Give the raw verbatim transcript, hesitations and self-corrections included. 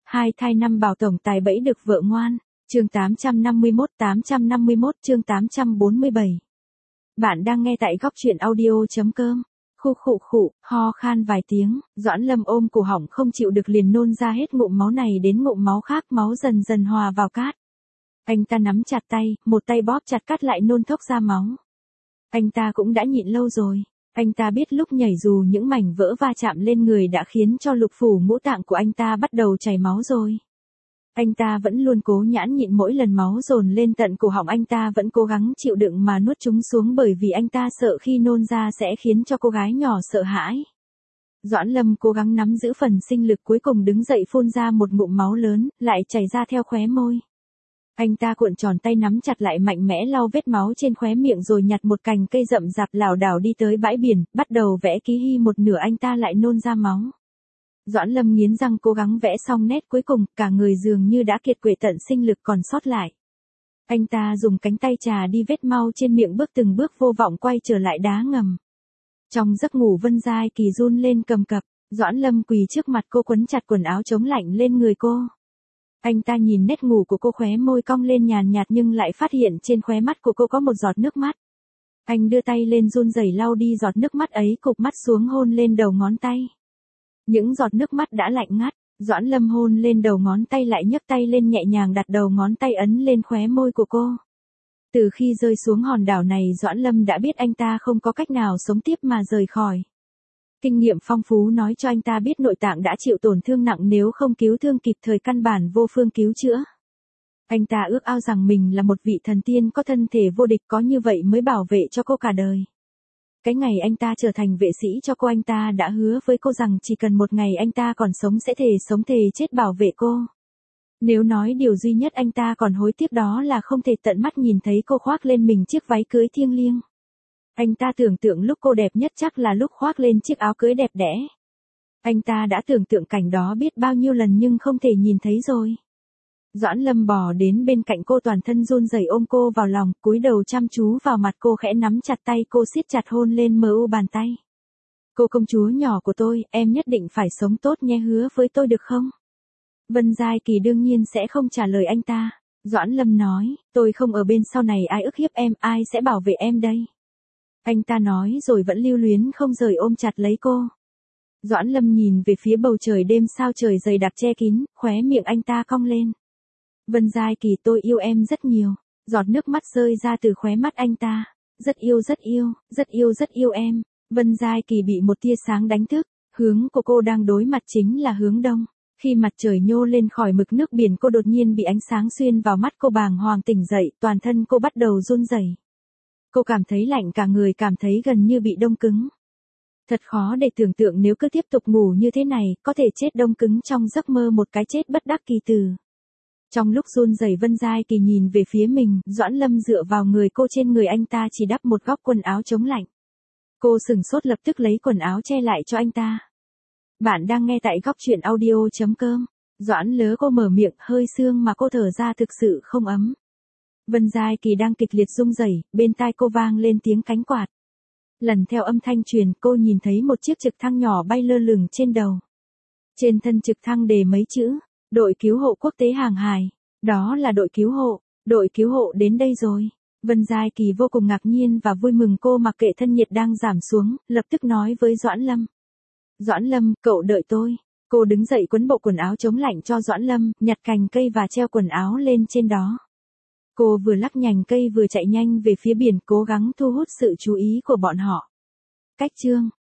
Hai thai năm bảo tổng tài bẫy được vợ ngoan. Chương tám trăm năm mươi mốt, tám trăm năm mươi mốt chương tám trăm bốn mươi bảy. Bạn đang nghe tại góc truyện audio.com. Khu khụ khụ, ho khan vài tiếng, Doãn Lâm ôm cổ họng không chịu được liền nôn ra hết ngụm máu này đến ngụm máu khác, máu dần dần hòa vào cát. Anh ta nắm chặt tay, một tay bóp chặt cát lại nôn thốc ra máu. Anh ta cũng đã nhịn lâu rồi. Anh ta biết lúc nhảy dù những mảnh vỡ va chạm lên người đã khiến cho lục phủ ngũ tạng của anh ta bắt đầu chảy máu rồi. Anh ta vẫn luôn cố nhãn nhịn, mỗi lần máu dồn lên tận cổ họng anh ta vẫn cố gắng chịu đựng mà nuốt chúng xuống, bởi vì anh ta sợ khi nôn ra sẽ khiến cho cô gái nhỏ sợ hãi. Doãn Lâm cố gắng nắm giữ phần sinh lực, cuối cùng đứng dậy phun ra một ngụm máu lớn, lại chảy ra theo khóe môi. Anh ta cuộn tròn tay nắm chặt lại, mạnh mẽ lau vết máu trên khóe miệng rồi nhặt một cành cây rậm rạp lảo đảo đi tới bãi biển, bắt đầu vẽ ký hy. Một nửa anh ta lại nôn ra máu. Doãn Lâm nghiến răng cố gắng vẽ xong nét cuối cùng, cả người dường như đã kiệt quệ tận sinh lực còn sót lại. Anh ta dùng cánh tay chà đi vết máu trên miệng, bước từng bước vô vọng quay trở lại đá ngầm. Trong giấc ngủ Vân Giai Kỳ run lên cầm cập, Doãn Lâm quỳ trước mặt cô, quấn chặt quần áo chống lạnh lên người cô. Anh ta nhìn nét ngủ của cô, khóe môi cong lên nhàn nhạt nhưng lại phát hiện trên khóe mắt của cô có một giọt nước mắt. Anh đưa tay lên run rẩy lau đi giọt nước mắt ấy, cụp mắt xuống hôn lên đầu ngón tay. Những giọt nước mắt đã lạnh ngắt, Doãn Lâm hôn lên đầu ngón tay, lại nhấc tay lên nhẹ nhàng đặt đầu ngón tay ấn lên khóe môi của cô. Từ khi rơi xuống hòn đảo này, Doãn Lâm đã biết anh ta không có cách nào sống tiếp mà rời khỏi. Kinh nghiệm phong phú nói cho anh ta biết nội tạng đã chịu tổn thương nặng, nếu không cứu thương kịp thời căn bản vô phương cứu chữa. Anh ta ước ao rằng mình là một vị thần tiên có thân thể vô địch, có như vậy mới bảo vệ cho cô cả đời. Cái ngày anh ta trở thành vệ sĩ cho cô, anh ta đã hứa với cô rằng chỉ cần một ngày anh ta còn sống sẽ thề sống thề chết bảo vệ cô. Nếu nói điều duy nhất anh ta còn hối tiếc đó là không thể tận mắt nhìn thấy cô khoác lên mình chiếc váy cưới thiêng liêng. Anh ta tưởng tượng lúc cô đẹp nhất chắc là lúc khoác lên chiếc áo cưới đẹp đẽ. Anh ta đã tưởng tượng cảnh đó biết bao nhiêu lần nhưng không thể nhìn thấy rồi. Doãn Lâm bò đến bên cạnh cô, toàn thân run rẩy ôm cô vào lòng, cúi đầu chăm chú vào mặt cô, khẽ nắm chặt tay cô, siết chặt hôn lên mờ u bàn tay. Cô công chúa nhỏ của tôi, em nhất định phải sống tốt nhé, hứa với tôi được không? Vân Giai Kỳ đương nhiên sẽ không trả lời anh ta. Doãn Lâm nói, tôi không ở bên, sau này ai ức hiếp em, ai sẽ bảo vệ em đây? Anh ta nói rồi vẫn lưu luyến không rời ôm chặt lấy cô. Doãn Lâm nhìn về phía bầu trời đêm, sao trời dày đặc che kín, khóe miệng anh ta cong lên. Vân Giai Kỳ, tôi yêu em rất nhiều. Giọt nước mắt rơi ra từ khóe mắt anh ta. Rất yêu rất yêu, rất yêu rất yêu em. Vân Giai Kỳ bị một tia sáng đánh thức. Hướng của cô đang đối mặt chính là hướng đông. Khi mặt trời nhô lên khỏi mực nước biển, cô đột nhiên bị ánh sáng xuyên vào mắt, cô bàng hoàng tỉnh dậy, toàn thân cô bắt đầu run rẩy. Cô cảm thấy lạnh cả người, cảm thấy gần như bị đông cứng. Thật khó để tưởng tượng nếu cứ tiếp tục ngủ như thế này, có thể chết đông cứng trong giấc mơ, một cái chết bất đắc kỳ tử. Trong lúc run rẩy, Vân Giai Kỳ nhìn về phía mình, Doãn Lâm dựa vào người cô, trên người anh ta chỉ đắp một góc quần áo chống lạnh. Cô sừng sốt, lập tức lấy quần áo che lại cho anh ta. Bạn đang nghe tại góc truyện audio.com. Doãn Lớ cô mở miệng, hơi sương mà cô thở ra thực sự không ấm. Vân Giai Kỳ đang kịch liệt rung rẩy, bên tai cô vang lên tiếng cánh quạt. Lần theo âm thanh truyền, cô nhìn thấy một chiếc trực thăng nhỏ bay lơ lửng trên đầu. Trên thân trực thăng đề mấy chữ, đội cứu hộ quốc tế hàng hải. Đó là đội cứu hộ, đội cứu hộ đến đây rồi. Vân Giai Kỳ vô cùng ngạc nhiên và vui mừng, cô mặc kệ thân nhiệt đang giảm xuống, lập tức nói với Doãn Lâm. Doãn Lâm, cậu đợi tôi. Cô đứng dậy quấn bộ quần áo chống lạnh cho Doãn Lâm, nhặt cành cây và treo quần áo lên trên đó. Cô vừa lắc nhành cây vừa chạy nhanh về phía biển, cố gắng thu hút sự chú ý của bọn họ. Cách chương